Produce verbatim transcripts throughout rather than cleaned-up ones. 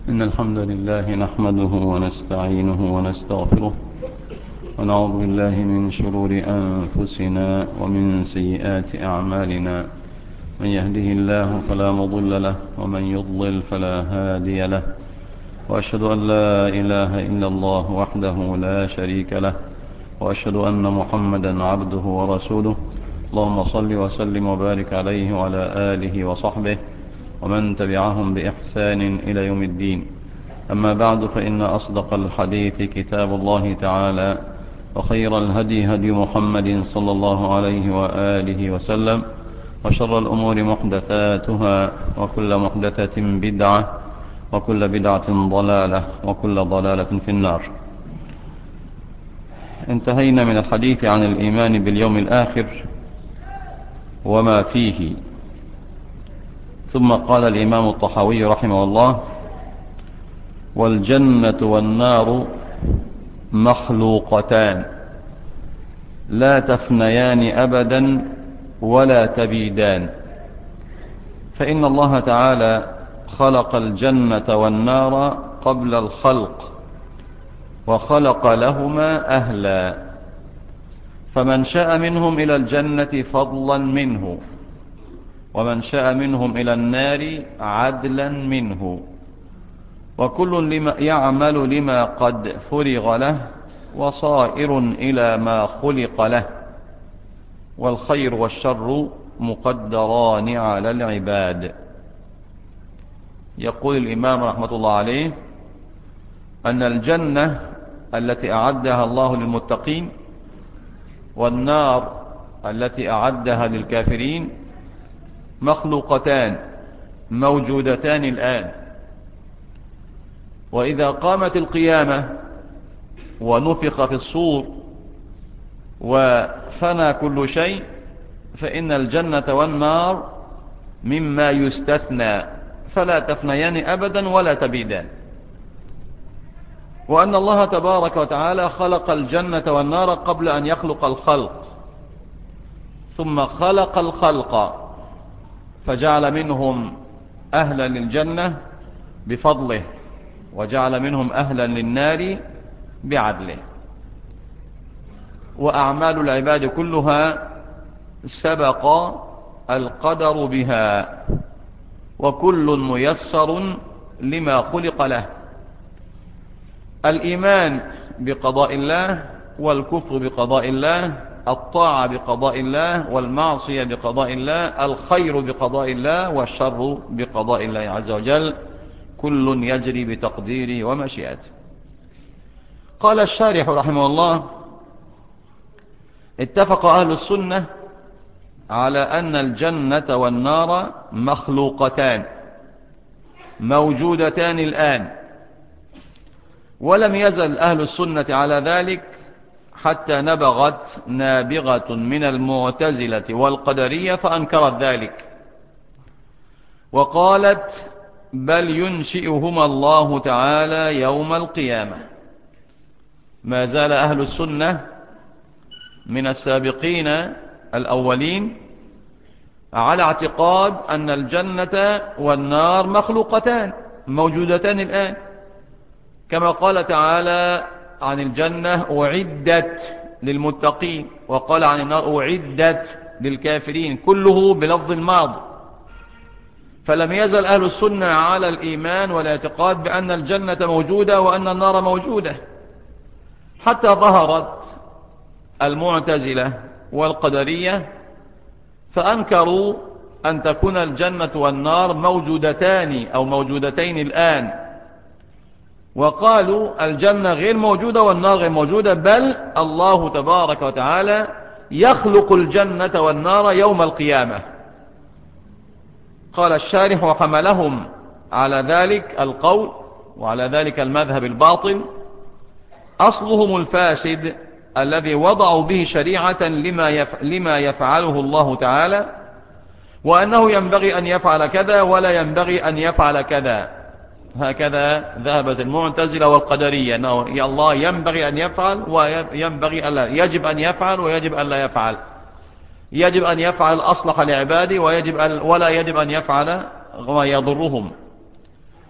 إن الحمد لله نحمده ونستعينه ونستغفره ونعوذ بالله من شرور أنفسنا ومن سيئات أعمالنا. من يهده الله فلا مضل له ومن يضلل فلا هادي له، وأشهد أن لا إله إلا الله وحده لا شريك له، وأشهد أن محمدا عبده ورسوله. اللهم صل وسلم وبارك عليه وعلى آله وصحبه ومن تبعهم بإحسان إلى يوم الدين. أما بعد، فإن أصدق الحديث كتاب الله تعالى، وخير الهدي هدي محمد صلى الله عليه وآله وسلم، وشر الأمور محدثاتها، وكل محدثة بدعة، وكل بدعة ضلالة، وكل ضلالة في النار. انتهينا من الحديث عن الإيمان باليوم الآخر وما فيه، ثم قال الإمام الطحاوي رحمه الله: والجنة والنار مخلوقتان لا تفنيان أبدا ولا تبيدان، فإن الله تعالى خلق الجنة والنار قبل الخلق، وخلق لهما أهلا، فمن شاء منهم إلى الجنة فضلا منه، ومن شاء منهم إلى النار عدلا منه، وكل لما يعمل لما قد فرغ له، وصائر إلى ما خلق له، والخير والشر مقدران على العباد. يقول الإمام رحمة الله عليه أن الجنة التي أعدها الله للمتقين، والنار التي أعدها للكافرين، مخلوقتان موجودتان الآن. وإذا قامت القيامة ونفخ في الصور وفنى كل شيء، فإن الجنة والنار مما يستثنى، فلا تفنيان أبدا ولا تبيدان. وأن الله تبارك وتعالى خلق الجنة والنار قبل أن يخلق الخلق، ثم خلق الخلق فجعل منهم أهلا للجنة بفضله، وجعل منهم أهلا للنار بعدله. وأعمال العباد كلها سبق القدر بها، وكل ميسر لما خلق له. الإيمان بقضاء الله، والكفر بقضاء الله، الطاعة بقضاء الله، والمعصية بقضاء الله، الخير بقضاء الله، والشر بقضاء الله عز وجل، كل يجري بتقديره ومشيئته. قال الشارح رحمه الله: اتفق أهل السنة على أن الجنة والنار مخلوقتان موجودتان الآن، ولم يزل أهل السنة على ذلك حتى نبغت نابغة من المعتزلة والقدرية فأنكرت ذلك، وقالت: بل ينشئهما الله تعالى يوم القيامة. ما زال أهل السنة من السابقين الأولين على اعتقاد أن الجنة والنار مخلوقتان موجودتان الآن، كما قال تعالى عن الجنة: أعدت للمتقين، وقال عن النار: أعدت للكافرين، كله بلفظ الماضي. فلم يزل أهل السنة على الإيمان والاعتقاد بأن الجنة موجودة وأن النار موجودة، حتى ظهرت المعتزلة والقدرية فأنكروا أن تكون الجنة والنار موجودتان أو موجودتين الآن، وقالوا الجنة غير موجودة والنار غير موجودة، بل الله تبارك وتعالى يخلق الجنة والنار يوم القيامة. قال الشارح: وحملهم على ذلك القول وعلى ذلك المذهب الباطل أصلهم الفاسد الذي وضعوا به شريعة لما, يف... لما يفعله الله تعالى، وأنه ينبغي أن يفعل كذا ولا ينبغي أن يفعل كذا. هكذا ذهبت المعتزلة والقدرية، أنه يا الله ينبغي أن يفعل وينبغي أن لا، يجب أن يفعل ويجب أن لا يفعل، يجب أن يفعل الأصلح لعباده ويجب أن ولا يجب أن يفعل ما يضرهم.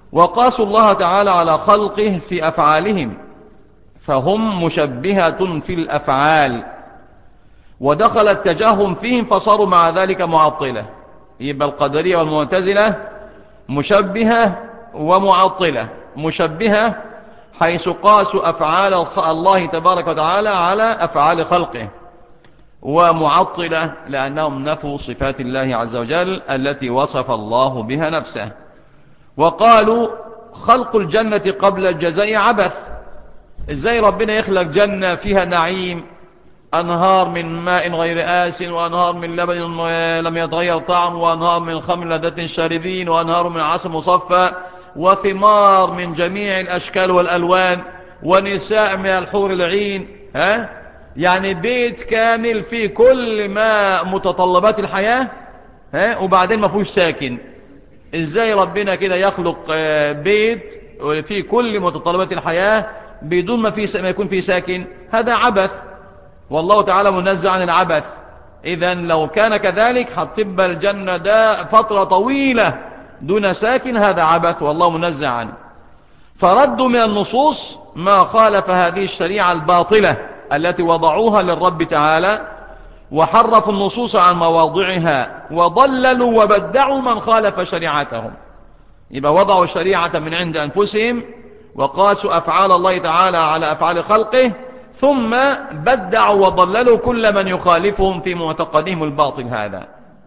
وقاسوا الله تعالى على خلقه في أفعالهم، فهم مشبهة في الأفعال، ودخل التجهم فيهم فصاروا مع ذلك معطلة. يبقى القدرية والمعتزلة مشبهة ومعطلة. مشبهة حيث قاسوا أفعال الله تبارك وتعالى على أفعال خلقه، ومعطلة لأنهم نفوا صفات الله عز وجل التي وصف الله بها نفسه. وقالوا خلق الجنة قبل الجزاء عبث. ازاي ربنا يخلق جنة فيها نعيم، أنهار من ماء غير آس، وأنهار من لبن لم يتغير طعم، وأنهار من خمر لذة الشاربين، وأنهار من عسل مصفى، وثمار من جميع الأشكال والألوان، ونساء من الحور العين، ها؟ يعني بيت كامل فيه كل ما متطلبات الحياة، ها؟ وبعدين ما فيهوش ساكن. ازاي ربنا كده يخلق بيت فيه كل متطلبات الحياة بدون ما, فيه ما يكون فيه ساكن؟ هذا عبث، والله تعالى منزه عن العبث. إذن لو كان كذلك هتبقى الجنة ده فترة طويلة دون ساكن، هذا عبث والله منزه عنه. فردوا من النصوص ما خالف هذه الشريعة الباطلة التي وضعوها للرب تعالى، وحرفوا النصوص عن مواضعها، وضللوا وبدعوا من خالف شريعتهم. يبقى وضعوا الشريعة من عند أنفسهم، وقاسوا أفعال الله تعالى على أفعال خلقه، ثم بدعوا وضللوا كل من يخالفهم في معتقدهم الباطل هذا.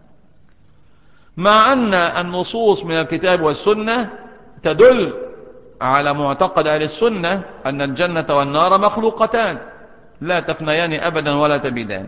مع أن النصوص من الكتاب والسنة تدل على معتقد أهل السنة أن الجنة والنار مخلوقتان لا تفنيان أبدا ولا تبيدان.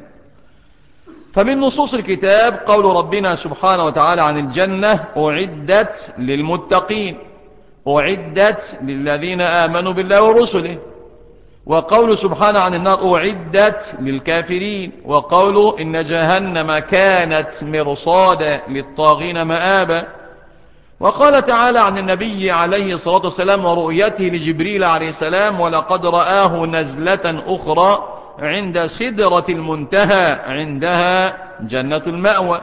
فمن نصوص الكتاب قول ربنا سبحانه وتعالى عن الجنة أعدت للمتقين، أعدت للذين آمنوا بالله ورسله. وقول سبحانه عن النار أعدت للكافرين. وقوله إن جهنم كانت مرصادا للطاغين مآبا. وقال تعالى عن النبي عليه الصلاة والسلام ورؤيته لجبريل عليه السلام ولقد رآه نزلة أخرى عند سدرة المنتهى عندها جنة المأوى.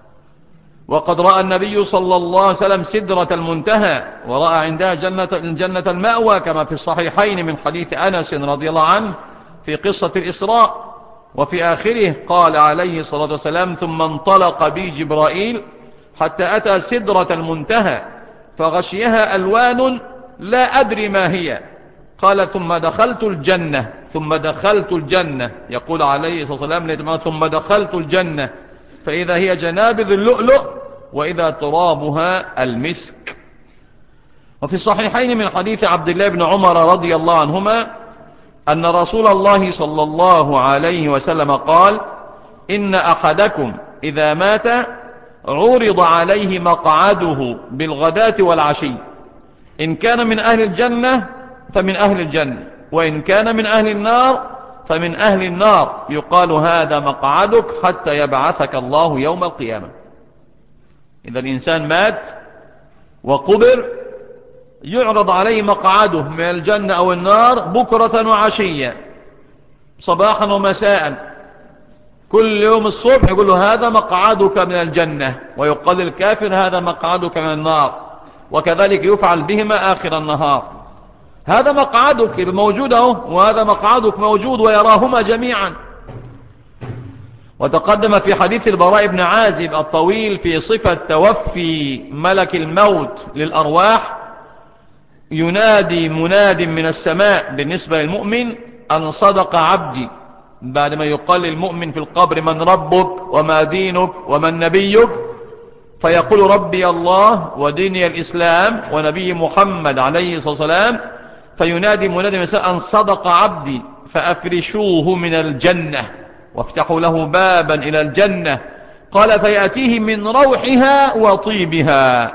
وقد رأى النبي صلى الله عليه وسلم سدرة المنتهى ورأى عندها جنة, جنة المأوى كما في الصحيحين من حديث أنس رضي الله عنه في قصة الإسراء. وفي آخره قال عليه الصلاة والسلام ثم انطلق بي جبرائيل حتى أتى سدرة المنتهى فغشيها ألوان لا أدري ما هي. قال ثم دخلت الجنة ثم دخلت الجنة يقول عليه الصلاة والسلام ثم دخلت الجنة فإذا هي جنابذ اللؤلؤ وإذا ترابها المسك. وفي الصحيحين من حديث عبد الله بن عمر رضي الله عنهما أن رسول الله صلى الله عليه وسلم قال إن أحدكم إذا مات عرض عليه مقعده بالغداة والعشي، إن كان من أهل الجنة فمن أهل الجنة، وإن كان من أهل النار فمن أهل النار، يقال هذا مقعدك حتى يبعثك الله يوم القيامة. إذا الإنسان مات وقبر يعرض عليه مقعده من الجنة أو النار بكرة وعشية، صباحا ومساء، كل يوم الصبح يقول له هذا مقعدك من الجنة، ويقال للكافر هذا مقعدك من النار، وكذلك يفعل بهما آخر النهار. هذا مقعدك موجود اهو، وهذا مقعدك موجود، ويراهما جميعا. وتقدم في حديث البراء بن عازب الطويل في صفة توفي ملك الموت للأرواح، ينادي مناد من السماء بالنسبة للمؤمن أن صدق عبدي، بعد ما يقال للمؤمن في القبر من ربك وما دينك ومن نبيك، فيقول ربي الله وديني الإسلام ونبي محمد عليه الصلاة والسلام، فينادي مناد من السماء أن صدق عبدي فأفرشوه من الجنة وافتحوا له بابا إلى الجنة. قال فيأتيه من روحها وطيبها.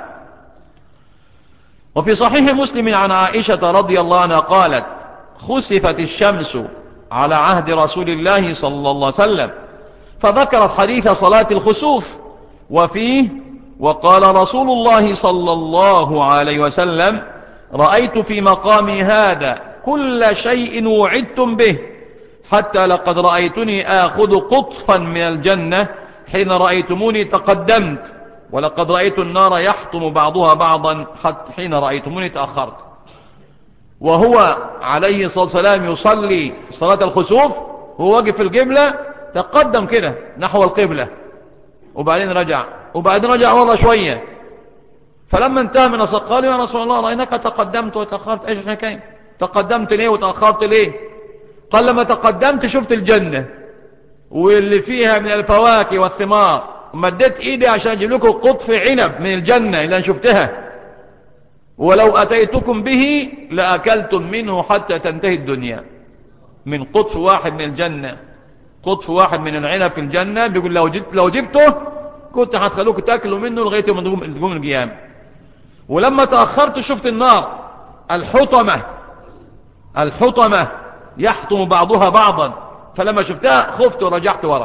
وفي صحيح مسلم عن عائشة رضي الله عنها قالت خسفت الشمس على عهد رسول الله صلى الله عليه وسلم، فذكرت حديث صلاة الخسوف، وفيه وقال رسول الله صلى الله عليه وسلم رأيت في مقامي هذا كل شيء وعدتم به، حتى لقد رأيتني آخذ قطفا من الجنة حين رأيتموني تقدمت، ولقد رأيت النار يحطم بعضها بعضا حتى حين رأيتموني تأخرت. وهو عليه الصلاة والسلام يصلي صلاة الخسوف هو واقف في القبلة، تقدم كده نحو القبلة وبعدين رجع، وبعدين رجع والله شوية. فلما انتهى من الصلاة قال يا رسول الله رأيناك تقدمت وتأخرت، ايش الحكاية؟ تقدمت ليه وتأخرت ليه؟ قال لما تقدمت شفت الجنة واللي فيها من الفواكه والثمار، ومديت ايدي عشان اجيب لكم قطف عنب من الجنة اللي انا شفتها، ولو اتيتكم به لاكلتم منه حتى تنتهي الدنيا. من قطف واحد من الجنة، قطف واحد من العنب في الجنة، بيقول لو جبت لو جبته كنت هتخلوكم تاكلوا منه لغايه يوم تقوم القيامة. ولما تأخرت شفت النار الحطمة، الحطمة يحطم بعضها بعضا، فلما شفتها خفت ورجعت ورا.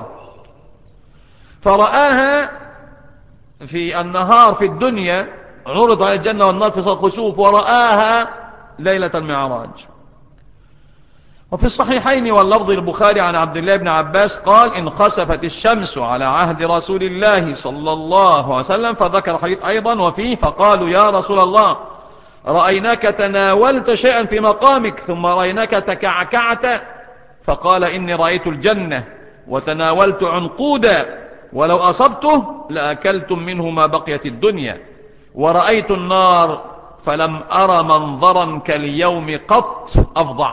فرآها في النهار في الدنيا، عرض على الجنة والنار في صلاة الخسوف، ورآها ليلة المعراج. وفي الصحيحين واللفظ البخاري عن عبد الله بن عباس قال انخسفت الشمس على عهد رسول الله صلى الله عليه وسلم، فذكر حديث أيضا وفيه فقالوا يا رسول الله رأيناك تناولت شيئا في مقامك ثم رأيناك تكعكعت، فقال إني رأيت الجنة وتناولت عنقودا ولو أصبته لأكلتم منه ما بقيت الدنيا، ورأيت النار فلم أرى منظرا كاليوم قط أفظع.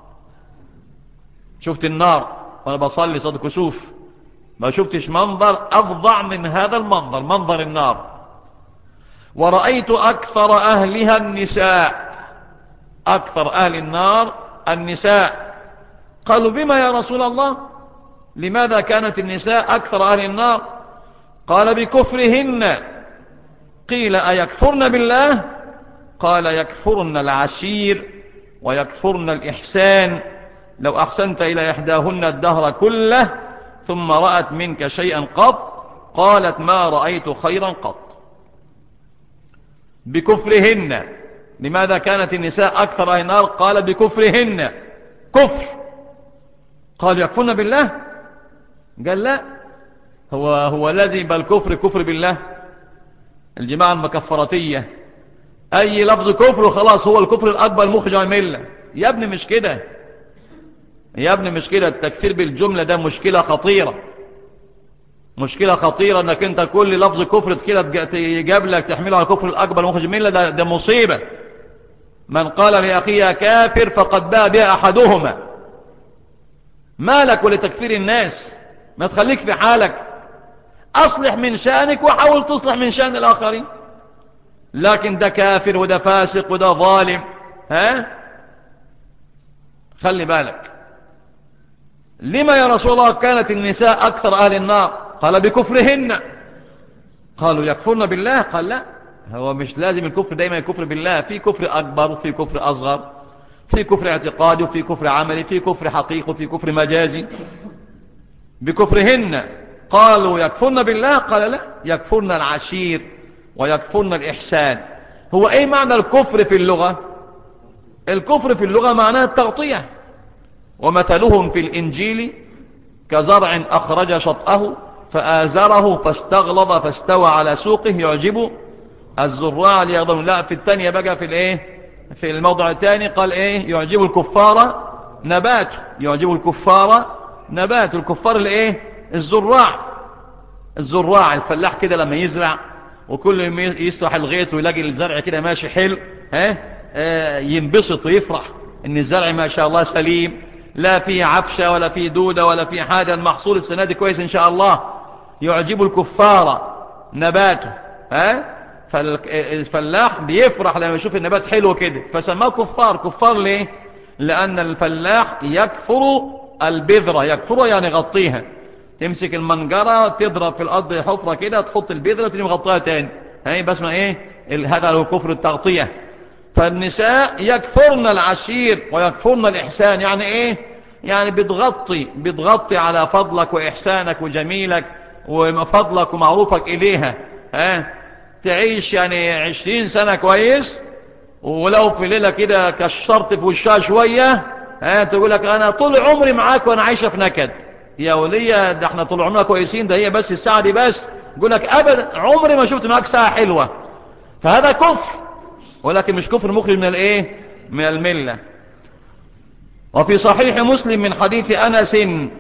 شفت النار وأنا بصلي صلاة الكسوف، ما شفتش منظر أفظع من هذا المنظر، منظر النار. ورأيت أكثر أهلها النساء، أكثر أهل النار النساء. قالوا بما يا رسول الله؟ لماذا كانت النساء أكثر أهل النار؟ قال بكفرهن. قيل أيكفرن بالله؟ قال يكفرن العشير ويكفرن الإحسان، لو أحسنت إلى إحداهن الدهر كله ثم رأت منك شيئا قط قالت ما رأيت خيرا قط. بكفرهن. لماذا كانت النساء أكثر أهل النار؟ قال بكفرهن، كفر. قال يكفرن بالله؟ قال لا، هو هو الذي بالكفر كفر بالله. الجماعة المكفرتية أي لفظ كفر وخلاص هو الكفر الأكبر مخرج عن الملة. يا ابني مش كده، يا ابني مش كده. التكفير بالجملة ده مشكلة خطيرة، مشكلة خطيرة انك انت كل لفظ كفر كده تجاب لك تحمله على الكفر الأكبر مخرج من الملة. ده, ده مصيبة. من قال لأخيه كافر فقد باء بها أحدهما. مالك ولتكفير الناس؟ ما تخليك في حالك، أصلح من شأنك وحاول تصلح من شأن الآخرين. لكن ده كافر وده فاسق وده ظالم، ها؟ خلي بالك. لما يا رسول الله كانت النساء أكثر أهل النار؟ قال بكفرهن. قالوا يكفرن بالله؟ قال لا، هو مش لازم الكفر دايما الكفر بالله، في كفر أكبر وفي كفر أصغر، في كفر اعتقادي وفي كفر عملي، في كفر حقيقي وفي كفر مجازي. بكفرهن. قالوا يكفرن بالله؟ قال لا، يكفرن العشير ويكفرن الإحسان. هو ايه معنى الكفر في اللغة؟ الكفر في اللغة معناه التغطية. ومثلهم في الإنجيل كزرع أخرج شطأه فآزره فاستغلظ فاستوى على سوقه يعجب الزراع ليغضبوا. لا، في الثانية بقى في الايه، في الموضع الثاني قال ايه؟ يعجب الكفار نباته، يعجب الكفار نبات. الكفار الايه؟ الزراع. الزراع الفلاح كده لما يزرع وكل يوم يسرح الغيط ويلاقي الزرع كده ماشي حلو، ها آه ينبسط ويفرح ان الزرع ما شاء الله سليم، لا فيه عفشة ولا فيه دودة ولا فيه حاجة، المحصول السنة دي كويس ان شاء الله. يعجب الكفار نباته، ها فالفلاح بيفرح لما يشوف النبات حلو كده، فسماه كفار. كفار ليه؟ لأن الفلاح يكفر البذرة. يكفر يعني غطيها، تمسك المنجرة تضرب في الأرض حفرة كده، تحط البذرة تني مغطيها تاني، هاي بس ما ايه، هذا هو كفر التغطية. فالنساء يكفرن العشير ويكفرن الإحسان. يعني ايه؟ يعني بتغطي بتغطي على فضلك وإحسانك وجميلك وفضلك ومعروفك إليها، ها تعيش يعني عشرين سنة كويس، ولو في ليلة كده كشرت في وشها شوية، ها تقول لك أنا طول عمري معاك وأنا عايشة في نكد. يا ولية ده احنا طول عمرنا كويسين، ده هي بس الساعة دي بس يقول لك ابدا عمري ما شفت معك ساعة حلوة. فهذا كفر، ولكن مش كفر مخرج من الايه من الملة. وفي صحيح مسلم من حديث أنس: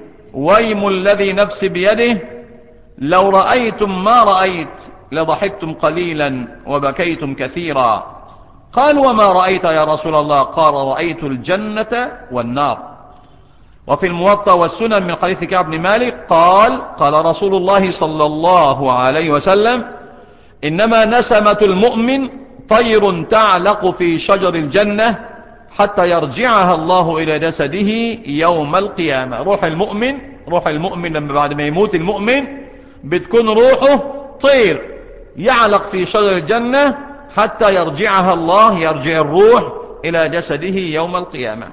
ويم الذي نفسي بيده لو رأيتم ما رأيت لضحكتم قليلا وبكيتم كثيرا. قال: وما رأيت يا رسول الله؟ قال: رأيت الجنة والنار. وفي الموطأ والسنن من حديث كعب بن مالك قال: قال رسول الله صلى الله عليه وسلم: إنما نسمة المؤمن طير تعلق في شجر الجنة حتى يرجعها الله إلى جسده يوم القيامة. روح المؤمن روح المؤمن لما بعد ما يموت المؤمن بتكون روحه طير يعلق في شجر الجنة حتى يرجعها الله، يرجع الروح إلى جسده يوم القيامة.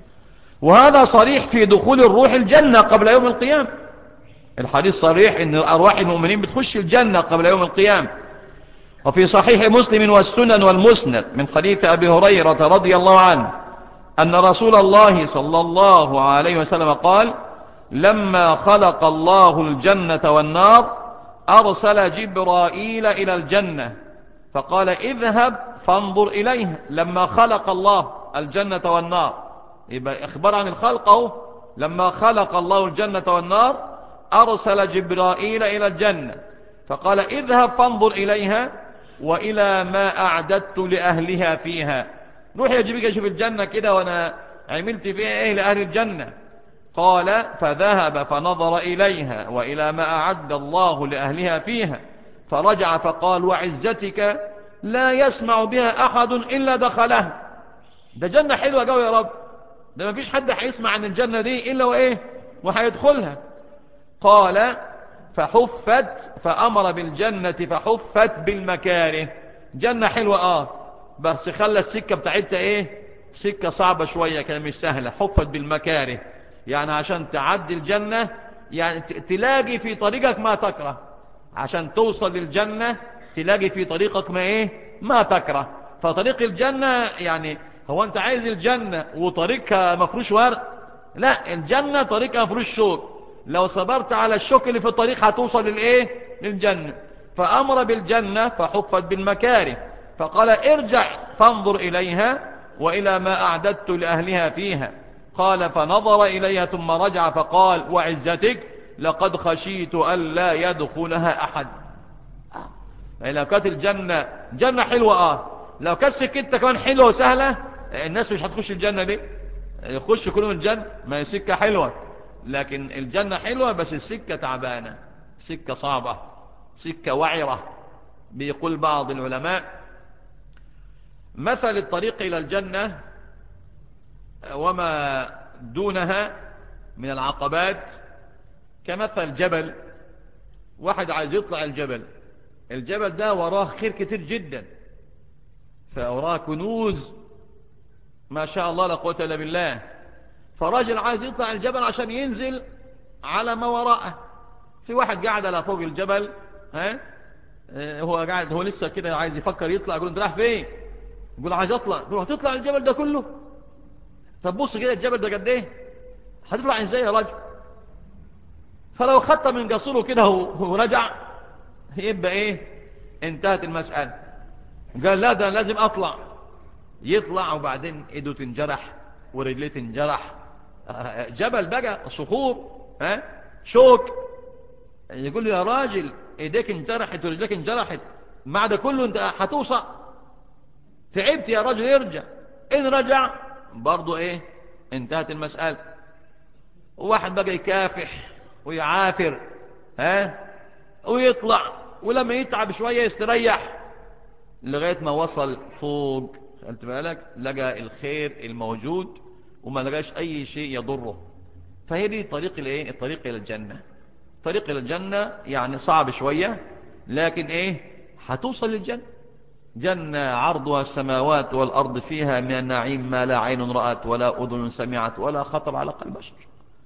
وهذا صريح في دخول الروح الجنة قبل يوم القيامة. الحديث صريح ان أرواح المؤمنين بتخش الجنة قبل يوم القيامة. وفي صحيح مسلم والسنن والمسند من حديث أبي هريرة رضي الله عنه أن رسول الله صلى الله عليه وسلم قال: لما خلق الله الجنة والنار أرسل جبرائيل إلى الجنة فقال: اذهب فانظر إليها. لما خلق الله الجنة والنار، يبقى إخبار عن الخلق اهو. لما خلق الله الجنة والنار أرسل جبرائيل إلى الجنة فقال: اذهب فانظر إليها وإلى ما أعددت لأهلها فيها. روح يا جبريل شوف الجنة كده وأنا عملت فيها إيه لأهل الجنة. قال: فذهب فنظر إليها وإلى ما أعد الله لأهلها فيها، فرجع فقال: وعزتك لا يسمع بها أحد إلا دخلها. ده جنة حلوة قوي يا رب، ده ما فيش حد هيسمع عن الجنة دي إلا وإيه وهيدخلها. قال: فحفت، فأمر بالجنة فحفت بالمكاره. جنة حلوة آه بس خلى السكة بتاعتها إيه سكة صعبة شوية، كان مش سهلة. حفت بالمكاره يعني عشان تعدي الجنة يعني تلاقي في طريقك ما تكره. عشان توصل للجنة تلاقي في طريقك ما إيه ما تكره. فطريق الجنة يعني هو أنت عايز الجنة وطريقها مفروش ورد؟ لا، الجنة طريقها مفروش شوك. لو صبرت على الشوك اللي في الطريق هتوصل للإيه للجنة. فأمر بالجنة فحفت بالمكاره فقال: ارجع فانظر إليها وإلى ما أعددت لأهلها فيها. قال: فنظر إليها ثم رجع فقال: وعزتك لقد خشيت ألا يدخلها أحد. يعني لو كانت الجنة جنة حلوة آه لو كانت سكتها كمان حلوة وسهلة الناس مش هتخش الجنة دي. يخش كلهم الجنة، ما هي سكة حلوة، لكن الجنة حلوة بس السكة تعبانة، سكة صعبة، سكة وعرة. بيقول بعض العلماء: مثل الطريق إلى الجنة وما دونها من العقبات كمثل جبل. واحد عايز يطلع الجبل، الجبل ده وراه خير كتير جدا، فوراه كنوز ما شاء الله لا قوة إلا بالله. فراجل عايز يطلع الجبل عشان ينزل على ما وراءه. في واحد قاعد على فوق الجبل، ها هو قاعد هو لسه كده عايز يفكر يطلع. يقول: انت رايح فين؟ يقول: عايز اطلع. يقول: هتطلع الجبل ده كله؟ طب بص كده الجبل ده قد ايه؟ هتطلع ازاي يا راجل؟ فلو خدت من قصره كده ورجع يبقى ايه انتهت المسألة. قال: لا ده لازم اطلع. يطلع وبعدين ايده تنجرح ورجليه تنجرح. جبل بقى صخور، ها شوك. يقول له: يا راجل ايديك انجرحت ورجليك انجرحت، مع ده كله انت هتوصل؟ تعبت يا راجل، يرجع. ان رجع برضو ايه انتهت المسألة. وواحد بقى يكافح ويعافر ها ويطلع، ولما يتعب شوية يستريح لغاية ما وصل فوق. خلت بالك لقى الخير الموجود وما لقاش اي شيء يضره. فهي دي طريق الايه الطريق الى الجنة. طريق الى الجنة يعني صعب شوية، لكن ايه هتوصل للجنة. جنة عرضها السماوات والأرض فيها من النعيم ما لا عين رأت ولا أذن سمعت ولا خطر على قلب بشر.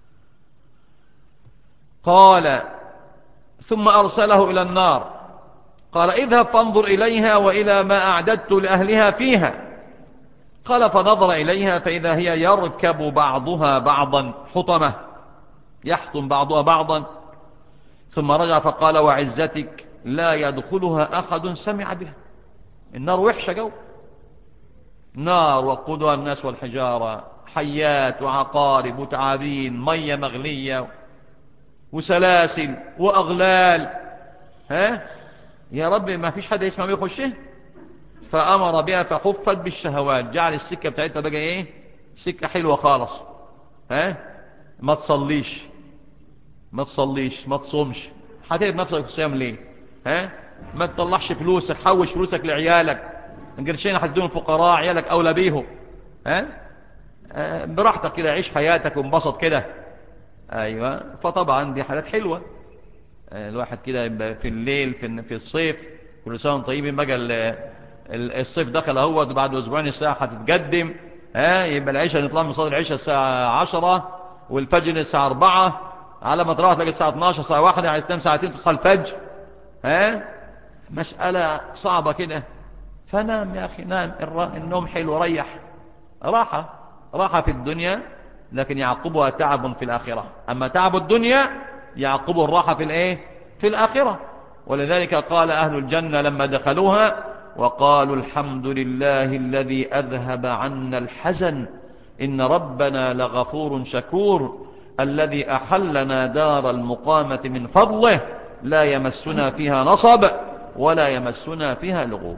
قال: ثم أرسله إلى النار قال: اذهب فانظر إليها وإلى ما أعددت لأهلها فيها. قال: فنظر إليها فإذا هي يركب بعضها بعضا حطمة، يحطم بعضها بعضا. ثم رجع فقال: وعزتك لا يدخلها أحد سمع بها. النار وحشة جو، نار وقودها الناس والحجارة، حيات وعقارب وتعابين، مية مغلية وسلاسل وأغلال. ها يا رب ما فيش حد يسمع بيه يخشه. فأمر بها فحفت بالشهوات، جعل السكة بتاعتها بقى ايه؟ سكة حلوة خالص. ها ما تصليش ما تصليش ما تصومش، هتعب نفسك في الصيام ليه؟ ها ما تطلعش فلوسك، حوش فلوسك لعيالك، قرشين هتدون الفقراء، عيالك أولى بيهم. ها آه براحتك كده، عيش حياتك وانبسط كده. ايوه، فطبعا دي حالات حلوة. آه الواحد كده يبقى في الليل في, في الصيف، كل سنة وانتم طيبين، بقى الصيف دخل اهوت، بعد اسبوعين الساعة هتتقدم. ها يبقى العشاء نطلع من صلاة العشاء الساعة عشرة، والفجر الساعة أربعة، على ما تروح تلاقي الساعة اتناشر، الساعة واحدة، عايز تنام ساعتين تصحى الفجر. ها مسألة صعبة كده. فنام يا أخي، نام، النوم حلو، ريح، راحة راحة في الدنيا، لكن يعقبها تعب في الآخرة. أما تعب الدنيا يعقبه الراحة في الإيه؟ في الآخرة. ولذلك قال أهل الجنة لما دخلوها وقالوا الحمد لله الذي أذهب عنا الحزن إن ربنا لغفور شكور الذي أحلنا دار المقامة من فضله لا يمسنا فيها نصب ولا يمسنا فيها لغوب.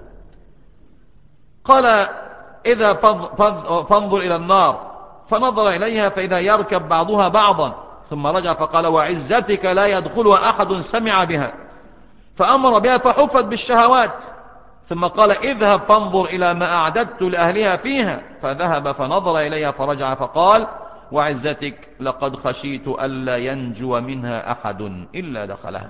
قال إذا فانظر إلى النار، فنظر إليها فإذا يركب بعضها بعضا، ثم رجع فقال وعزتك لا يدخلها أحد سمع بها، فأمر بها فحفت بالشهوات. ثم قال اذهب فانظر إلى ما أعددت لأهلها فيها، فذهب فنظر إليها فرجع فقال وعزتك لقد خشيت ألا ينجو منها أحد إلا دخلها.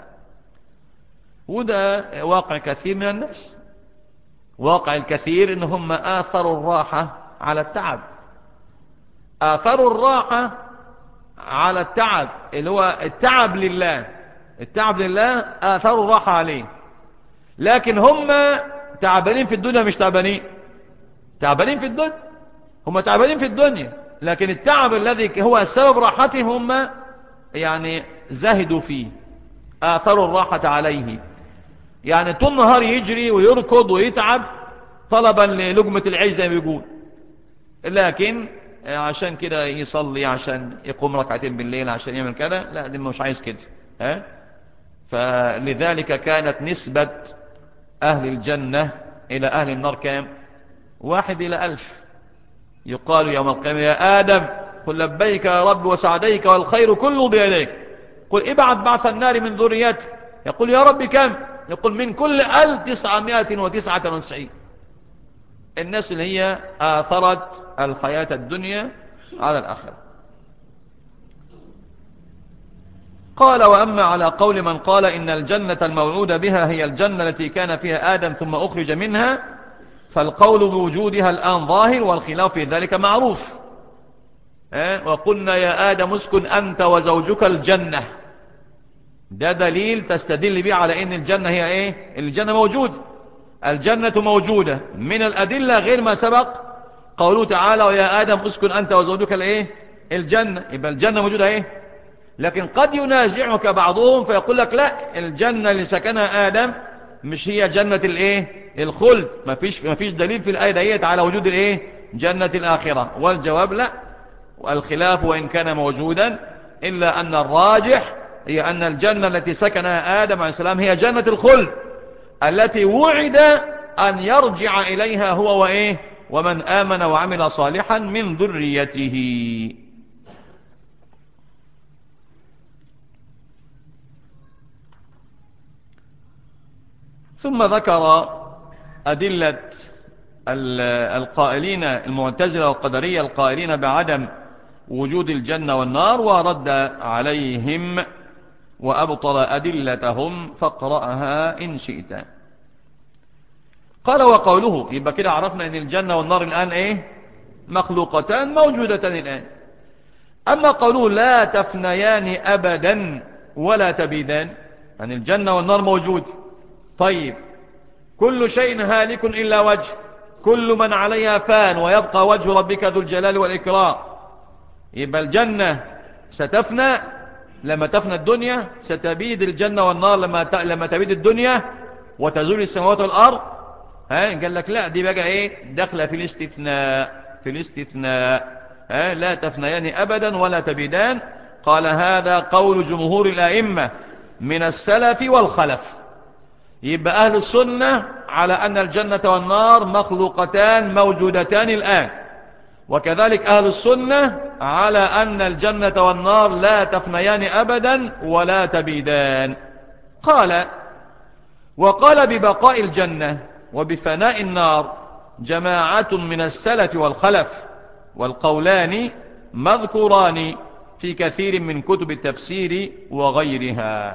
وده واقع كثير من الناس، واقع الكثير إن هم آثروا الراحة على التعب. آثروا الراحة على التعب، اللي هو التعب لله، التعب لله آثروا الراحة عليه. لكن هم تعبانين في الدنيا، مش تعبانين تعبانين في الدنيا، هم تعبانين في الدنيا، لكن التعب الذي هو سبب راحتهم هم يعني زهدوا فيه، آثروا الراحة عليه. يعني طول النهار يجري ويركض ويتعب طلبا للقمة العيش زي ما بيقول، لكن عشان كده يصلي، عشان يقوم ركعتين بالليل، عشان يعمل كذا، لا دي مش عايز كده. ها فلذلك كانت نسبة أهل الجنة إلى أهل النار كام؟ واحد إلى ألف. يقال يوم القيامة يا آدم قل لبيك يا رب وسعديك والخير كله بيديك، قل ابعث بعث النار من ذريتك، يقول يا رب كم؟ يقول من كل ألف تسعمائة وتسعة وتسعين. الناس اللي هي آثرت الحياة الدنيا على الآخرة. قال وأما على قول من قال إن الجنة الموعود بها هي الجنة التي كان فيها آدم ثم أخرج منها، فالقول بوجودها الآن ظاهر، والخلاف في ذلك معروف. وقلنا يا آدم اسكن أنت وزوجك الجنة، ده دليل تستدل به على إن الجنة هي إيه؟ الجنة موجودة، الجنة موجودة. من الأدلة غير ما سبق قوله تعالى ويا آدم اسكن أنت وزوجك الإيه؟ الجنة، يبقى الجنة موجودة إيه؟ لكن قد ينازعك بعضهم فيقول لك لا، الجنة اللي سكنها آدم مش هي جنة الإيه؟ الخلد، ما فيش ما فيش دليل في الآية ديت على وجود الإيه؟ جنة الآخرة. والجواب لا، والخلاف وإن كان موجودا إلا أن الراجح هي أن الجنة التي سكنها آدم عليه السلام هي جنة الخلد التي وعد أن يرجع إليها هو وإيه؟ ومن آمن وعمل صالحا من ذريته. ثم ذكر أدلة القائلين المعتزلة والقدرية القائلين بعدم وجود الجنة والنار، ورد عليهم وأبطل أدلتهم، فاقرأها إن شئت. قال وقوله، يبقى كده عرفنا أن الجنة والنار الآن إيه؟ مخلوقتان موجودتان الآن. أما قوله لا تفنيان أبدا ولا تبيدان، يعني الجنة والنار موجود، طيب كل شيء هالك إلا وجه، كل من عليها فان ويبقى وجه ربك ذو الجلال والإكرام، يبقى الجنة ستفنى لما تفنى الدنيا ستبيد الجنة والنار لما لما تبيد الدنيا وتزول السماوات والأرض. ها قال لك لا، دي بقى ايه داخله في الاستثناء، في الاستثناء ها لا تفنيان أبدا ولا تبيدان. قال هذا قول جمهور الأئمة من السلف والخلف. يبقى أهل السنة على أن الجنة والنار مخلوقتان موجودتان الآن، وكذلك أهل السنة على أن الجنة والنار لا تفنيان أبدا ولا تبيدان. قال وقال ببقاء الجنة وبفناء النار جماعة من السلف والخلف، والقولان مذكوران في كثير من كتب التفسير وغيرها.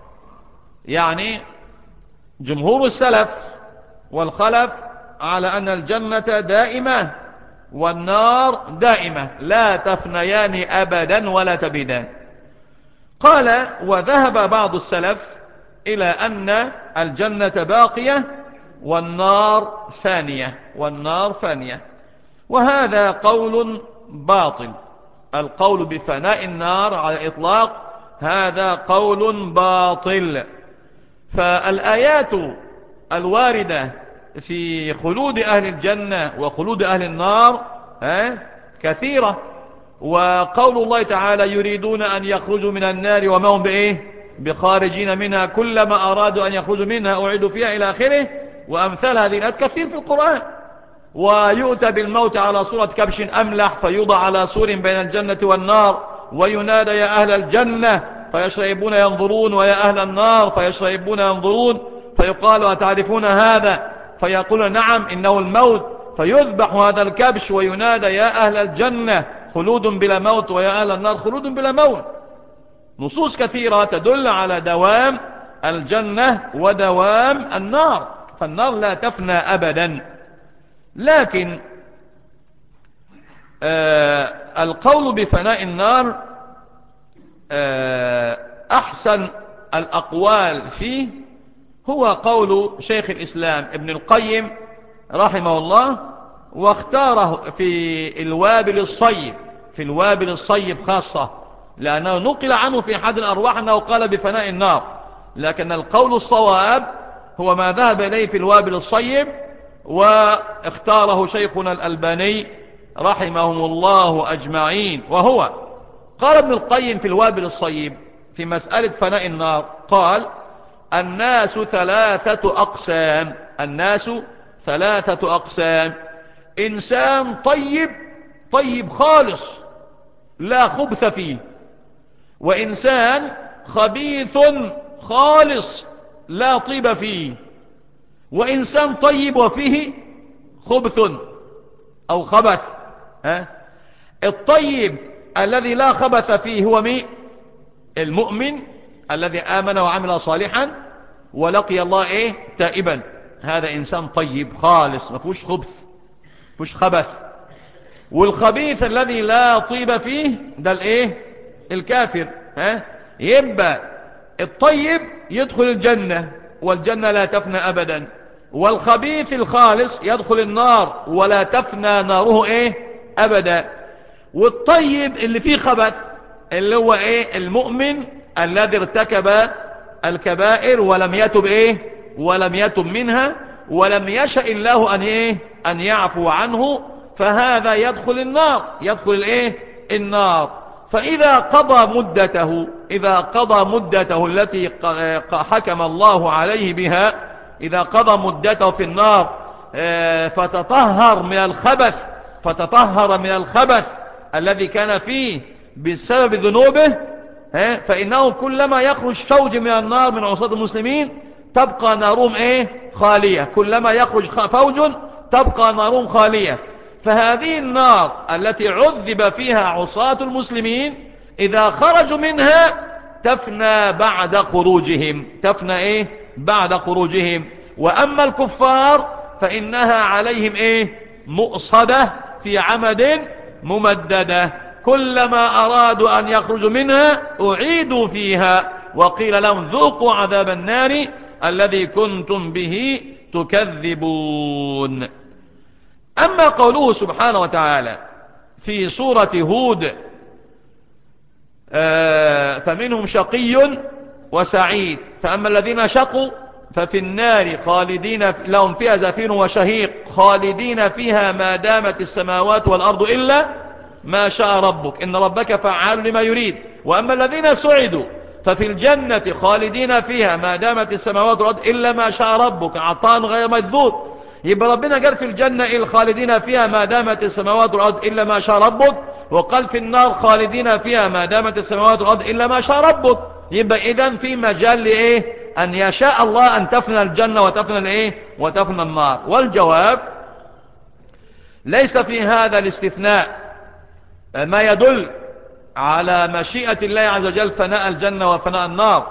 يعني جمهور السلف والخلف على أن الجنة دائمة والنار دائمة لا تفنيان أبدا ولا تبيدان. قال وذهب بعض السلف إلى أن الجنة باقية والنار فانية، والنار فانية، وهذا قول باطل. القول بفناء النار على إطلاق هذا قول باطل. فالآيات الواردة في خلود أهل الجنة وخلود أهل النار كثيرة، وقول الله تعالى يريدون أن يخرجوا من النار وما هم بإيه بخارجين منها كلما أرادوا أن يخرجوا منها أعيدوا فيها إلى آخره، وأمثال هذه الآيات كثير في القرآن. ويؤتى بالموت على صورة كبش أملح فيوضع على سور بين الجنة والنار وينادى يا أهل الجنة فيشرئبون ينظرون ويا أهل النار فيشرئبون ينظرون، فيقال أتعرفون هذا؟ فيقول نعم إنه الموت، فيذبح هذا الكبش وينادى يا أهل الجنة خلود بلا موت ويا أهل النار خلود بلا موت. نصوص كثيرة تدل على دوام الجنة ودوام النار، فالنار لا تفنى أبدا. لكن آه القول بفناء النار آه أحسن الأقوال فيه هو قول شيخ الإسلام ابن القيم رحمه الله، واختاره في الوابل الصيب، في الوابل الصيب خاصة، لأنه نقل عنه في حد الأرواح أنه قال بفناء النار، لكن القول الصواب هو ما ذهب إليه في الوابل الصيب، واختاره شيخنا الألباني رحمهم الله أجمعين. وهو قال ابن القيم في الوابل الصيب في مسألة فناء النار، قال الناس ثلاثة أقسام، الناس ثلاثة أقسام: إنسان طيب، طيب خالص لا خبث فيه، وإنسان خبيث خالص لا طيب فيه، وإنسان طيب وفيه خبث أو خبث. ها؟ الطيب الذي لا خبث فيه هو مين؟ المؤمن الذي آمن وعمل صالحا ولقي الله إيه تائبا، هذا إنسان طيب خالص ما فيهوش خبث ما فيهوش خبث. والخبيث الذي لا طيب فيه ده الإيه الكافر. ها؟ يبقى الطيب يدخل الجنة والجنة لا تفنى أبدا، والخبيث الخالص يدخل النار ولا تفنى ناره إيه أبدا. والطيب اللي فيه خبث اللي هو إيه المؤمن الذي ارتكب الكبائر ولم يتب إيه ولم يتب منها ولم يشاء الله أن إيه أن يعفو عنه، فهذا يدخل النار، يدخل الإيه النار. فإذا قضى مدته إذا قضى مدته التي حكم الله عليه بها، إذا قضى مدته في النار فتطهر من الخبث فتطهر من الخبث الذي كان فيه بسبب ذنوبه، فإنه كلما يخرج فوج من النار من عصاة المسلمين تبقى نارهم إيه خالية، كلما يخرج فوج تبقى نارهم خالية. فهذه النار التي عذب فيها عصاة المسلمين إذا خرجوا منها تفنى بعد خروجهم، تفنى إيه بعد خروجهم. وأما الكفار فإنها عليهم إيه مؤصدة في عمد ممددة، كلما أرادوا أن يخرجوا منها أعيدوا فيها وقيل لهم ذوقوا عذاب النار الذي كنتم به تكذبون. أما قوله سبحانه وتعالى في سورة هود آه فمنهم شقي وسعيد، فأما الذين شقوا ففي النار خالدين لهم فيها زفير وشهيق خالدين فيها ما دامت السماوات والأرض إلا ما شاء ربك إن ربك فعال لما يريد. وأما الذين سعدوا ففي الجنة خالدين فيها ما دامت السماوات والأرض إلا ما شاء ربك عطاء غير مجذوذ. يبقى ربنا قال في الجنة الخالدين فيها ما دامت السماوات والأرض إلا ما شاء ربك، وقال في النار خالدين فيها ما دامت السماوات والأرض إلا ما شاء ربك. يبقى إذن في مجال لإيه؟ أن يشاء الله أن تفنى الجنة وتفنى الإيه؟ وتفنى النار. والجواب ليس في هذا الاستثناء ما يدل على مشيئة الله عز وجل فناء الجنة وفناء النار،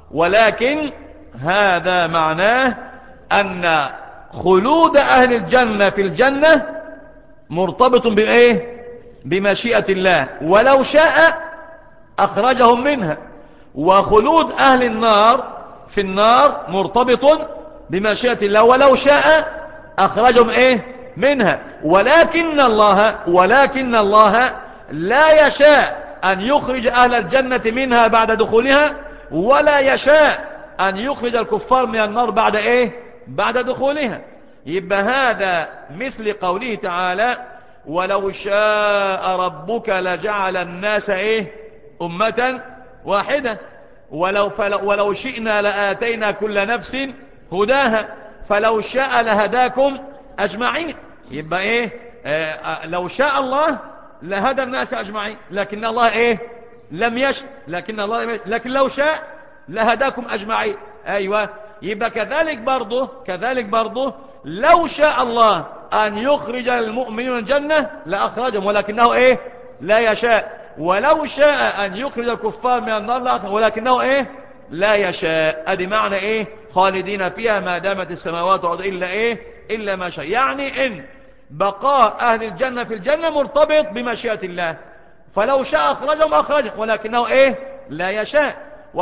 ولكن هذا معناه أن خلود أهل الجنة في الجنة مرتبط بإيه؟ بمشيئة الله، ولو شاء أخرجهم منها. وخلود أهل النار في النار مرتبط بمشيئة الله، ولو شاء أخرجهم إيه؟ منها. ولكن الله ولكن الله لا يشاء أن يخرج أهل الجنة منها بعد دخولها، ولا يشاء أن يخرج الكفار من النار بعد إيه؟ بعد دخولها. يبقى هذا مثل قوله تعالى ولو شاء ربك لجعل الناس إيه؟ أمة واحدة ولو, ولو شئنا لآتينا كل نفس هداها فلو شاء لهداكم أجمعين. يبقى إيه؟ آه لو شاء الله لهدى الناس أجمعين، لكن الله إيه؟ لم يشاء. لكن الله لم يشاء. لكن لو شاء لهداكم أجمعين. أيوة. يبقى كذلك برضه كذلك برضه لو شاء الله أن يخرج المؤمنين من الجنة لأخرجهم، ولكنه إيه؟ لا يشاء. ولو شاء أن يخرج الكفار من النار لأخرجهم، ولكنه إيه؟ لا يشاء. أدي معنى إيه؟ خالدين فيها ما دامت السماوات والأرض إلا إيه؟ إلا ما شاء. يعني إن بقاء أهل الجنة في الجنة مرتبط بمشيئة الله، فلو شاء أخرجهم أخرجهم، ولكنه إيه؟ لا يشاء.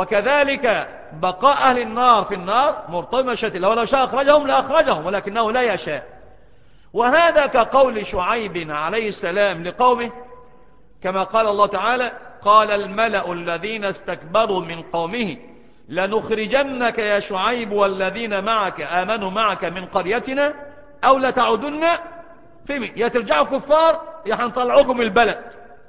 وكذلك بقاء أهل النار في النار مرتبط بمشيئة الله، ولو شاء أخرجهم لأخرجهم، ولكنه لا يشاء. وهذا كقول شعيب عليه السلام لقومه، كما قال الله تعالى قال الملأ الذين استكبروا من قومه لنخرجنك يا شعيب والذين معك آمنوا معك من قريتنا أو لتعودن في يا ترجعوا كفار يا حنطلعوكم البلد.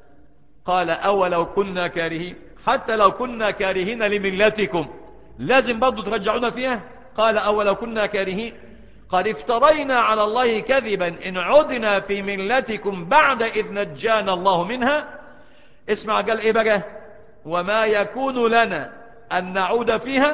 قال أولو كنا كارهين، حتى لو كنا كارهين لملتكم لازم برضو ترجعونا فيها. قال أولو كنا كارهين قد افترينا على الله كذبا إن عدنا في ملتكم بعد إذ نجانا الله منها. اسمع قال إيه بقى؟ وما يكون لنا أن نعود فيها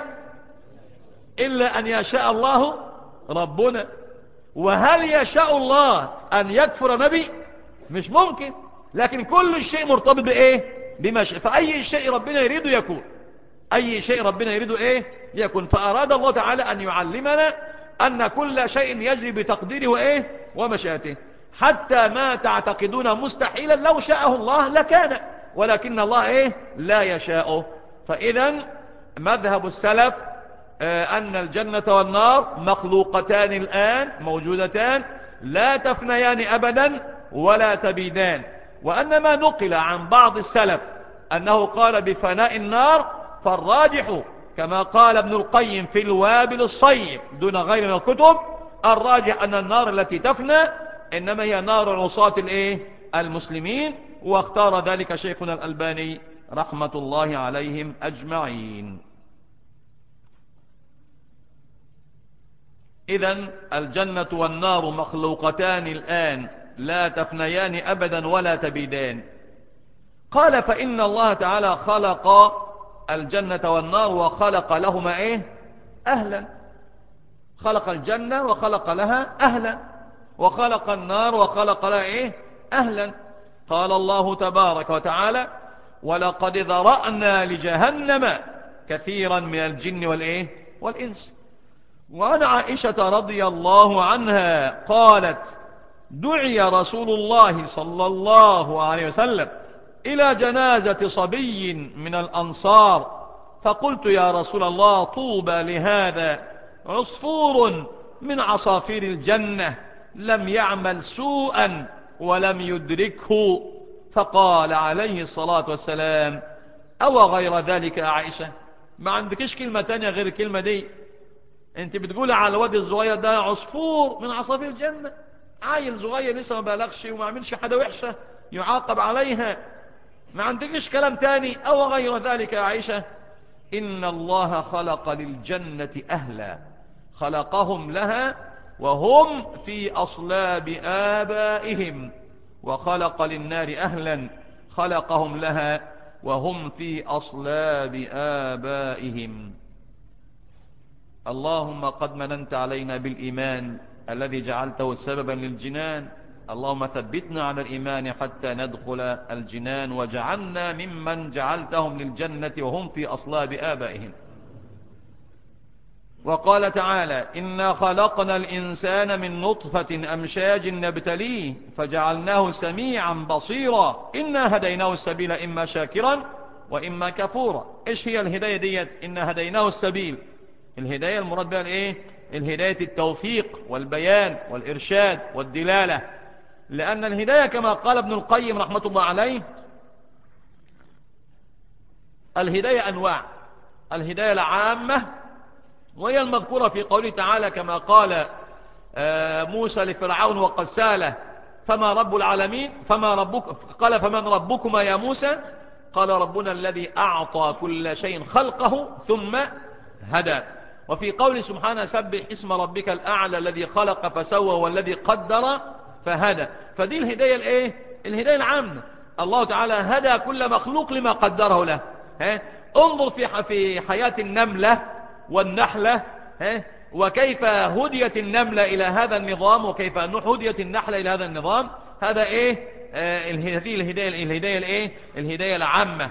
إلا أن يشاء الله ربنا. وهل يشاء الله أن يكفر نبي؟ مش ممكن. لكن كل شيء مرتبط بإيه؟ بمشاء. فأي شيء ربنا يريده يكون، أي شيء ربنا يريده إيه؟ يكون. فأراد الله تعالى أن يعلمنا أن كل شيء يجري بتقديره وإيه؟ ومشيئته. حتى ما تعتقدون مستحيلا لو شاءه الله لكان، ولكن الله إيه؟ لا يشاءه. فإذا مذهب السلف أن الجنة والنار مخلوقتان الآن موجودتان لا تفنيان أبدا ولا تبيدان. وأن ما نقل عن بعض السلف أنه قال بفناء النار فالراجح كما قال ابن القيم في الوابل الصيب دون غير من الكتب، الراجح أن النار التي تفنى إنما هي نار عصاة الإيه؟ المسلمين. واختار ذلك شيخنا الألباني رحمة الله عليهم أجمعين. إذن الجنة والنار مخلوقتان الآن لا تفنيان أبدا ولا تبيدان. قال فإن الله تعالى خلق الجنة والنار وخلق لهما إيه؟ أهلا. خلق الجنة وخلق لها أهلا، وخلق النار وخلق لها إيه؟ أهلا. قال الله تبارك وتعالى ولقد ذرأنا لجهنم كثيرا من الجن والإيه؟ والإنس. وعن عائشة رضي الله عنها قالت دعي رسول الله صلى الله عليه وسلم إلى جنازة صبي من الأنصار فقلت يا رسول الله طوبى لهذا عصفور من عصافير الجنة لم يعمل سوءا ولم يدركه. فقال عليه الصلاة والسلام أو غير ذلك يا عائشة؟ ما عندكش كلمة تانية غير الكلمة دي؟ انت بتقولي على الواد الصغير ده عصفور من عصافير الجنة، عيل صغير لسه ما بالغش وما عملش حاجة وحشة يعاقب عليها. ما عندكش كلام تاني أو غير ذلك يا عائشة؟ إن الله خلق للجنة أهلا خلقهم لها وهم في أصلاب آبائهم، وخلق للنار أهلا خلقهم لها وهم في أصلاب آبائهم. اللهم قد مننت علينا بالإيمان الذي جعلته سببا للجنان، اللهم ثبتنا على الإيمان حتى ندخل الجنان، وجعلنا ممن جعلتهم للجنة وهم في أصلاب آبائهم. وقال تعالى: إنا خلقنا الإنسان من نطفة أمشاج نبتليه فجعلناه سميعا بصيرا إنا هديناه السبيل إما شاكرا وإما كفورا. إيش هي الهداية ديت؟ إنا هديناه السبيل، الهداية المراد بها الايه؟ الهداية التوفيق والبيان والإرشاد والدلالة، لأن الهداية كما قال ابن القيم رحمة الله عليه الهداية أنواع. الهداية العامة وهي المذكورة في قوله تعالى كما قال موسى لفرعون وقد ساله: فما رب العالمين فما ربك قال: فمن ربكما يا موسى؟ قال: ربنا الذي أعطى كل شيء خلقه ثم هدى. وفي قول سبحانه: سبح اسم ربك الأعلى الذي خلق فسوى والذي قدر فهدى. فدي الهداية الايه؟ الهداية العامة. الله تعالى هدى كل مخلوق لما قدره له. ها؟ انظر في في حياة النملة والنحلة، ها؟ وكيف هديت النملة إلى هذا النظام وكيف هديت النحلة إلى هذا النظام. هذا ايه؟ آه هذه الهداية الهداية الايه؟ الهداية العامة.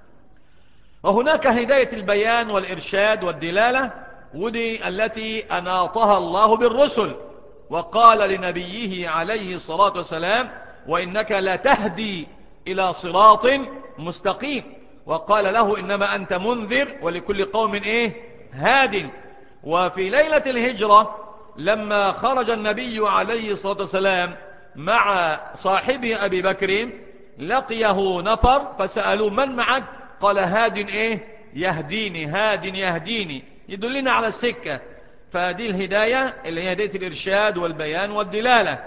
وهناك هداية البيان والإرشاد والدلالة، ودي التي أناطها الله بالرسل، وقال لنبيه عليه الصلاة والسلام: وإنك لتهدي إلى صراط مستقيم. وقال له: إنما أنت منذر ولكل قوم إيه؟ هاد. وفي ليلة الهجرة لما خرج النبي عليه الصلاة والسلام مع صاحبه أبي بكر لقيه نفر فسألوا: من معك؟ قال: هاد إيه؟ يهديني، هاد يهديني، يدلنا على السكة. فهذه الهداية اللي هي هداية الإرشاد والبيان والدلالة.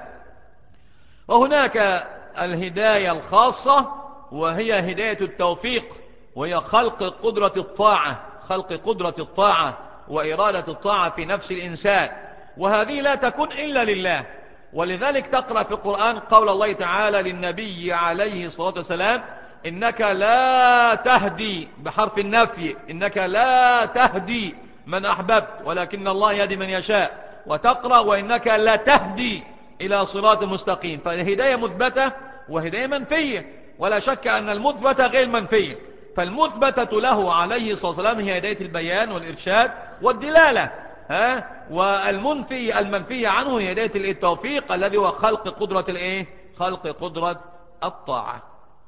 وهناك الهداية الخاصة وهي هداية التوفيق، وهي خلق قدرة الطاعة، خلق قدرة الطاعة وإرادة الطاعة في نفس الإنسان، وهذه لا تكون إلا لله. ولذلك تقرأ في القرآن قول الله تعالى للنبي عليه الصلاة والسلام: إنك لا تهدي، بحرف النفي، إنك لا تهدي من أحببت ولكن الله يهدي من يشاء. وتقرأ: وإنك لا تهدي إلى صراط مستقيم. فالهداية مثبتة وهداية منفية، ولا شك أن المثبتة غير المنفية. فالمثبتة له عليه الصلاة والسلام هي هداية البيان والإرشاد والدلالة، ها؟ والمنفي المنفية عنه هي هداية التوفيق الذي هو خلق قدرة الإيه؟ خلق قدرة الطاعة.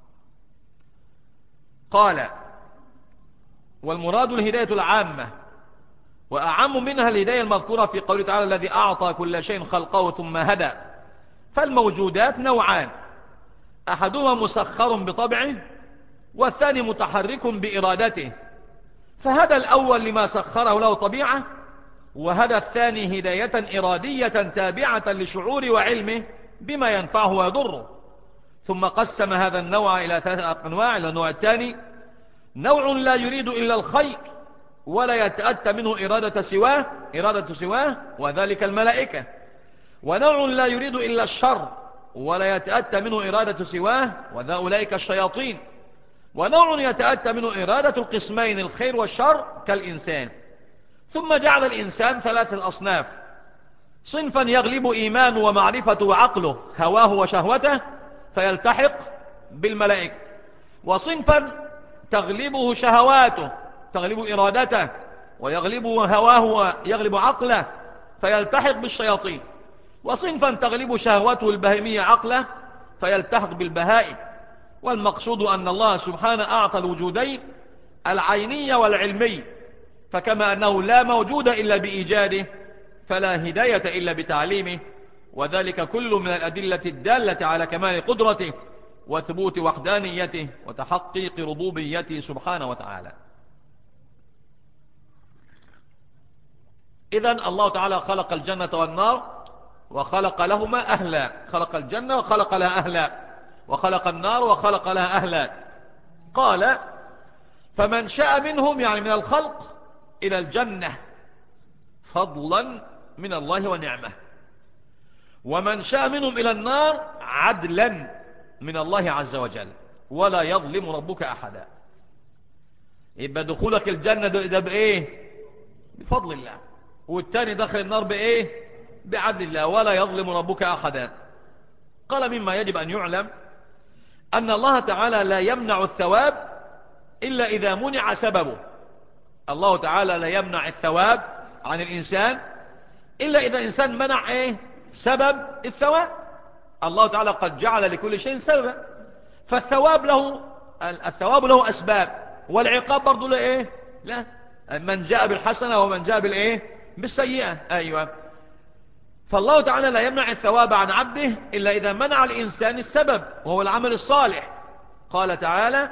قال: والمراد الهداية العامة، وأعم منها الهداية المذكورة في قوله تعالى: الذي أعطى كل شيء خلقه ثم هدى. فالموجودات نوعان: أحدهما مسخر بطبعه والثاني متحرك بإرادته. فهدى الأول لما سخره له طبيعة، وهدى الثاني هداية إرادية تابعة لشعور وعلمه بما ينفعه ويضره. ثم قسم هذا النوع إلى ثلاثة أنواع. إلى النوع الثاني: نوع لا يريد إلا الخير ولا يتأتى منه إرادة سواه إرادة سواه وذلك الملائكة. ونوع لا يريد إلا الشر ولا يتأتى منه إرادة سواه وذلك الشياطين. ونوع يتأتى منه إرادة القسمين الخير والشر كالإنسان. ثم جعل الإنسان ثلاثة أصناف: صنفا يغلب إيمانه ومعرفته وعقله هواه وشهوته فيلتحق بالملائكة، وصنفا تغلبه شهواته تغلب إرادته ويغلب هواه ويغلب عقله فيلتحق بالشياطين، وصنفا تغلب شهوته البهيمية عقله فيلتحق بالبهائم. والمقصود أن الله سبحانه أعطى الوجودين العينية والعلمي، فكما أنه لا موجود إلا بإيجاده فلا هداية إلا بتعليمه، وذلك كل من الأدلة الدالة على كمال قدرته وثبوت وحدانيته وتحقيق ربوبيته سبحانه وتعالى. إذن الله تعالى خلق الجنة والنار وخلق لهما أهلا، خلق الجنة وخلق لها أهلا، وخلق النار وخلق لها أهلا. قال فمن شاء منهم يعني من الخلق إلى الجنة فضلا من الله ونعمة، ومن شاء منهم إلى النار عدلا من الله عز وجل، ولا يظلم ربك أحدا. يبقى دخولك الجنة ده بإيه؟ بفضل الله، والتاني دخل النار بإيه؟ بعدل الله، ولا يظلم ربك أحدا. قال مما يجب أن يعلم أن الله تعالى لا يمنع الثواب إلا إذا منع سببه. الله تعالى لا يمنع الثواب عن الإنسان إلا إذا الإنسان منع إيه؟ سبب الثواب. الله تعالى قد جعل لكل شيء سببا، فالثواب له الثواب له أسباب، والعقاب برضو له إيه؟ لا، من جاء بالحسنة ومن جاء بالإيه؟ بالسيئة. أيوة. فالله تعالى لا يمنع الثواب عن عبده إلا إذا منع الإنسان السبب وهو العمل الصالح. قال تعالى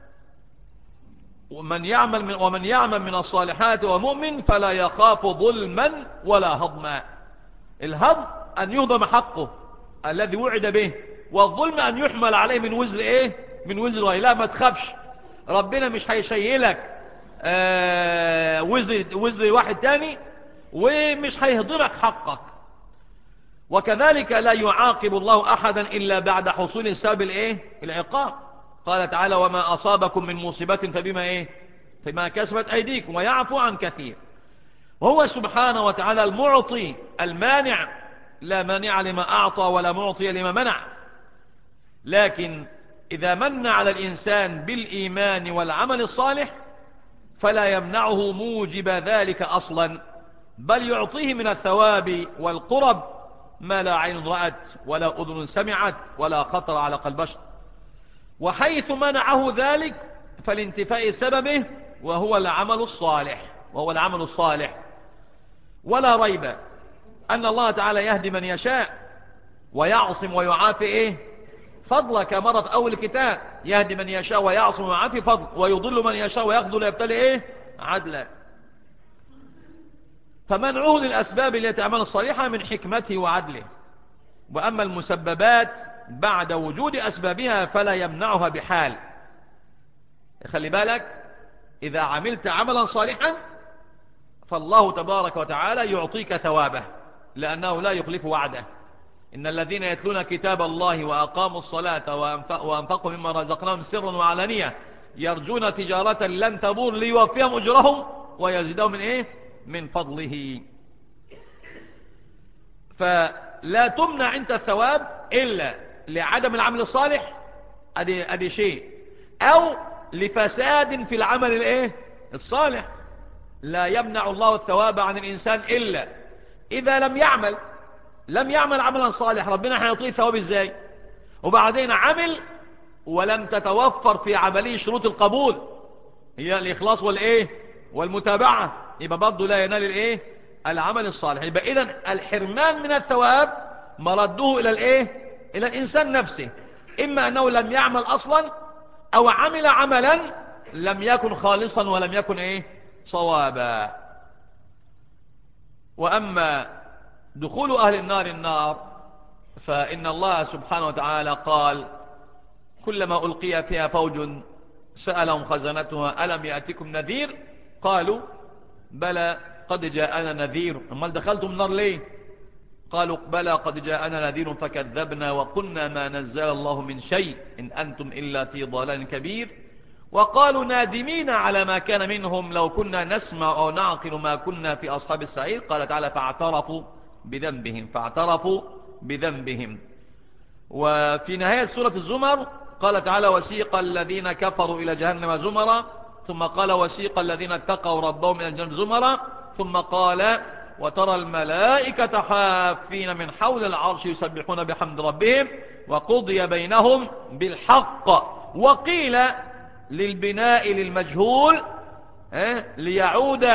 ومن يعمل من ومن يعمل من الصالحات ومؤمن فلا يخاف ظلما ولا هضما. الهضم أن يهضم حقه الذي وعد به، والظلم أن يحمل عليه من وزر إيه؟ من وزر غيره. لا، ما تخافش، ربنا مش هيشيلك آه وزر وزر واحد تاني، ومش هيهضمك حقك. وكذلك لا يعاقب الله أحدا إلا بعد حصول سبب الإيه؟ العقاب. قال تعالى وما أصابكم من مصيبة فبما إيه؟ فما كسبت أيديكم ويعفو عن كثير. وهو سبحانه وتعالى المعطي المانع، لا مانع لما أعطى ولا معطي لما منع. لكن إذا من على الإنسان بالإيمان والعمل الصالح فلا يمنعه موجب ذلك أصلا، بل يعطيه من الثواب والقرب ما لا عين رأت ولا أذن سمعت ولا خطر على قلب بشر. وحيث منعه ذلك فلانتفاء سببه وهو العمل الصالح وهو العمل الصالح. ولا ريب أن الله تعالى يهدي من يشاء ويعصم ويعافي إيه؟ فضل، كما في أول الكتاب يهدي من يشاء ويعصم ويعافي فضل، ويضل من يشاء ويخذل ويبتلي إيه؟ عدلا. فمنعه للأسباب التي تعمل الصالحة من حكمته وعدله. وأما المسببات بعد وجود أسبابها فلا يمنعها بحال. خلي بالك، إذا عملت عملا صالحا فالله تبارك وتعالى يعطيك ثوابه، لأنه لا يخلف وعده. إن الذين يتلون كتاب الله وأقاموا الصلاة وأنفقوا مما رزقناهم سرا وعلانية يرجون تجارة لن تبور ليوفيهم أجرهم ويزيدهم من إيه؟ من فضله. فلا تمنع أنت الثواب إلا لعدم العمل الصالح، أدي, أدي شيء، أو لفساد في العمل الإيه؟ الصالح. لا يمنع الله الثواب عن الإنسان إلا إذا لم يعمل لم يعمل عملا صالح، ربنا هيعطيه الثواب إزاي؟ وبعدين عمل ولم تتوفر في عمله شروط القبول، هي الإخلاص والإيه؟ والمتابعة، يبقى برضه لا ينال الإيه؟ العمل الصالح. يبقى إذن الحرمان من الثواب مرده إلى الإيه؟ إلى الإنسان نفسه، إما أنه لم يعمل أصلا أو عمل عملا لم يكن خالصا ولم يكن إيه؟ صوابا. وأما دخول أهل النار النار فإن الله سبحانه وتعالى قال كلما ألقي فيها فوج سألهم خزنتها ألم يأتكم نذير قالوا بلى قد جاءنا نذير. أما دخلتم النار ليه؟ قالوا بلى قد جاءنا نذير فكذبنا وقلنا ما نزل الله من شيء إن أنتم إلا في ضلال كبير. وقالوا نادمين على ما كان منهم لو كنا نسمع أو نعقل ما كنا في أصحاب السعير. قال تعالى فاعترفوا بذنبهم فاعترفوا بذنبهم. وفي نهاية سورة الزمر قال تعالى وسيق الذين كفروا إلى جهنم زمرا ثم قال وسيق الذين اتقوا ربهم إلى الجنة زمرا ثم قال وترى الملائكة حافين من حول العرش يسبحون بحمد ربهم وقضي بينهم بالحق. وقيل للبناء للمجهول ليعود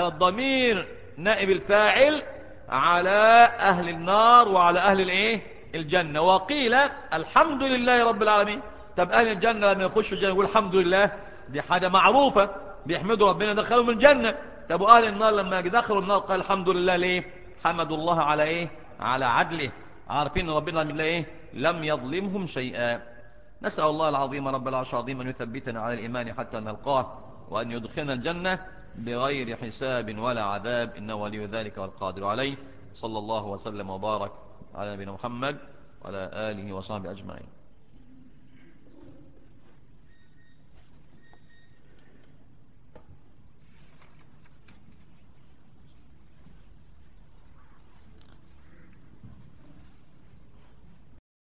الضمير نائب الفاعل على أهل النار وعلى أهل الإيه؟ الجنة. وقيل الحمد لله رب العالمين. طب أهل الجنة لما يخشوا الجنة يقول الحمد لله، دي حاجة معروفة، بيحمدوا ربنا دخلهم الجنة. طب وأهل النار لما دخلوا النار قال الحمد لله ليه؟ حمدوا الله على إيه؟ على عدله، عارفين ربنا من إيه؟ لم يظلمهم شيئا. نسأل الله العظيم رب العرش العظيم أن يثبتنا على الإيمان حتى نلقاه، وأن يدخلنا الجنة بغير حساب ولا عذاب، إنه ولي ذلك والقادر عليه. صلى الله وسلم وبارك على نبينا محمد وعلى آله وصحبه أجمعين.